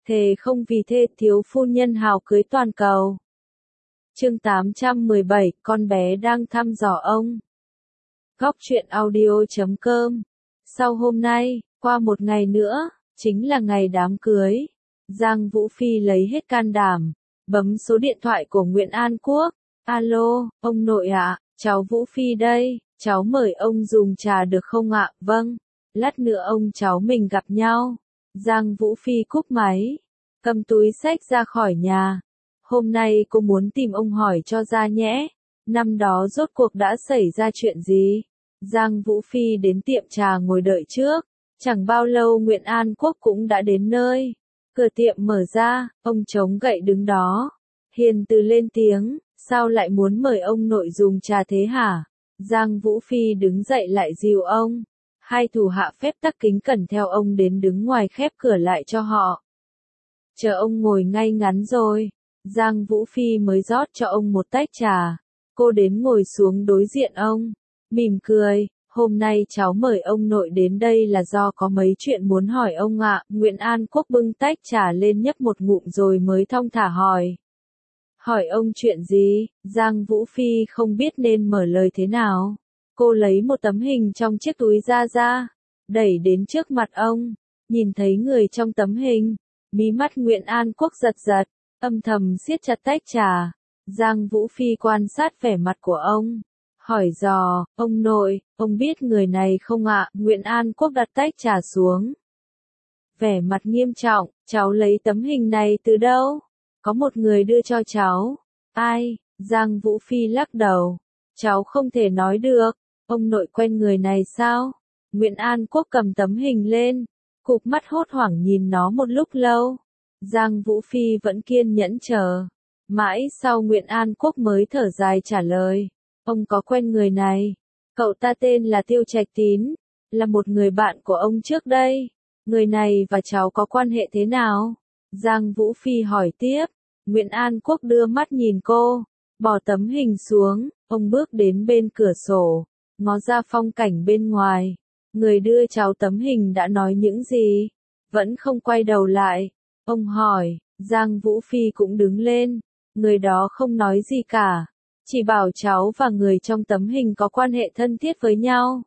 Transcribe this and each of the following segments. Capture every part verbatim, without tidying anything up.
thề không vì thê thiếu phu nhân hào cưới toàn cầu. Chương tám trăm mười bảy, con bé đang thăm dò ông. Góc truyện audio chấm com. Sau hôm nay, qua một ngày nữa, chính là ngày đám cưới. Giang Vũ Phi lấy hết can đảm, bấm số điện thoại của Nguyễn An Quốc. Alo, ông nội ạ, cháu Vũ Phi đây, cháu mời ông dùng trà được không ạ? Vâng, lát nữa ông cháu mình gặp nhau. Giang Vũ Phi cúp máy, cầm túi xách ra khỏi nhà. Hôm nay cô muốn tìm ông hỏi cho ra nhẽ, năm đó rốt cuộc đã xảy ra chuyện gì? Giang Vũ Phi đến tiệm trà ngồi đợi trước, chẳng bao lâu Nguyễn An Quốc cũng đã đến nơi. Cửa tiệm mở ra, ông chống gậy đứng đó. Hiền từ lên tiếng, sao lại muốn mời ông nội dùng trà thế hả? Giang Vũ Phi đứng dậy lại dìu ông. Hai thủ hạ phép tắc kính cẩn theo ông đến đứng ngoài khép cửa lại cho họ. Chờ ông ngồi ngay ngắn rồi, Giang Vũ Phi mới rót cho ông một tách trà. Cô đến ngồi xuống đối diện ông, mỉm cười, hôm nay cháu mời ông nội đến đây là do có mấy chuyện muốn hỏi ông ạ. Nguyễn An Quốc bưng tách trà lên nhấp một ngụm rồi mới thong thả hỏi. Hỏi ông chuyện gì? Giang Vũ Phi không biết nên mở lời thế nào. Cô lấy một tấm hình trong chiếc túi ra ra, đẩy đến trước mặt ông, nhìn thấy người trong tấm hình, mí mắt Nguyễn An Quốc giật giật, âm thầm siết chặt tách trà. Giang Vũ Phi quan sát vẻ mặt của ông, hỏi dò, ông nội, ông biết người này không ạ? Nguyễn An Quốc đặt tách trà xuống, vẻ mặt nghiêm trọng, cháu lấy tấm hình này từ đâu? Có một người đưa cho cháu. Ai? Giang Vũ Phi lắc đầu, cháu không thể nói được. Ông nội quen người này sao? Nguyễn An Quốc cầm tấm hình lên, cụp mắt hốt hoảng nhìn nó một lúc lâu. Giang Vũ Phi vẫn kiên nhẫn chờ. Mãi sau Nguyễn An Quốc mới thở dài trả lời. Ông có quen người này. Cậu ta tên là Tiêu Trạch Tín, là một người bạn của ông trước đây. Người này và cháu có quan hệ thế nào? Giang Vũ Phi hỏi tiếp. Nguyễn An Quốc đưa mắt nhìn cô, bỏ tấm hình xuống, ông bước đến bên cửa sổ, ngó ra phong cảnh bên ngoài. Người đưa cháu tấm hình đã nói những gì? Vẫn không quay đầu lại. Ông hỏi, Giang Vũ Phi cũng đứng lên. Người đó không nói gì cả, chỉ bảo cháu và người trong tấm hình có quan hệ thân thiết với nhau.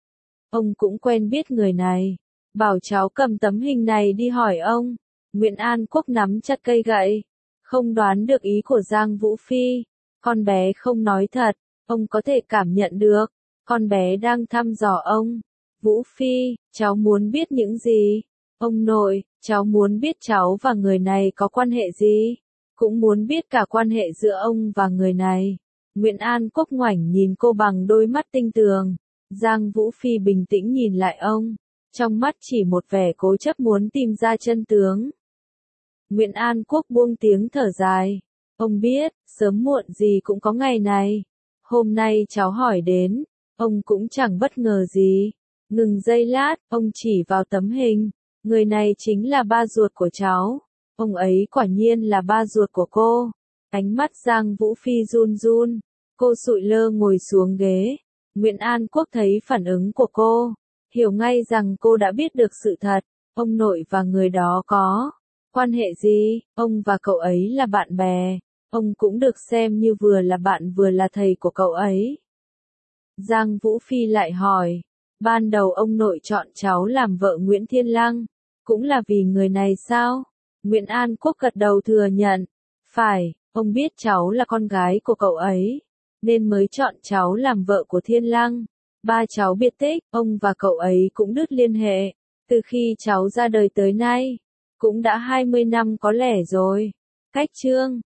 Ông cũng quen biết người này, bảo cháu cầm tấm hình này đi hỏi ông. Nguyễn An Quốc nắm chặt cây gậy, không đoán được ý của Giang Vũ Phi. Con bé không nói thật, ông có thể cảm nhận được. Con bé đang thăm dò ông. Vũ Phi, cháu muốn biết những gì? Ông nội, cháu muốn biết cháu và người này có quan hệ gì? Cũng muốn biết cả quan hệ giữa ông và người này. Nguyễn An Quốc ngoảnh nhìn cô bằng đôi mắt tinh tường. Giang Vũ Phi bình tĩnh nhìn lại ông, trong mắt chỉ một vẻ cố chấp muốn tìm ra chân tướng. Nguyễn An Quốc buông tiếng thở dài. Ông biết, sớm muộn gì cũng có ngày này. Hôm nay cháu hỏi đến, ông cũng chẳng bất ngờ gì. Ngừng giây lát, ông chỉ vào tấm hình. Người này chính là ba ruột của cháu. Ông ấy quả nhiên là ba ruột của cô. Ánh mắt Giang Vũ Phi run run. Cô sụi lơ ngồi xuống ghế. Nguyễn An Quốc thấy phản ứng của cô, hiểu ngay rằng cô đã biết được sự thật. Ông nội và người đó có quan hệ gì? Ông và cậu ấy là bạn bè. Ông cũng được xem như vừa là bạn vừa là thầy của cậu ấy. Giang Vũ Phi lại hỏi. Ban đầu ông nội chọn cháu làm vợ Nguyễn Thiên Lăng, cũng là vì người này sao? Nguyễn An Quốc gật đầu thừa nhận. Phải, ông biết cháu là con gái của cậu ấy, nên mới chọn cháu làm vợ của Thiên Lăng. Ba cháu biệt tích, ông và cậu ấy cũng đứt liên hệ. Từ khi cháu ra đời tới nay, cũng đã hai mươi năm có lẽ rồi. Cách chương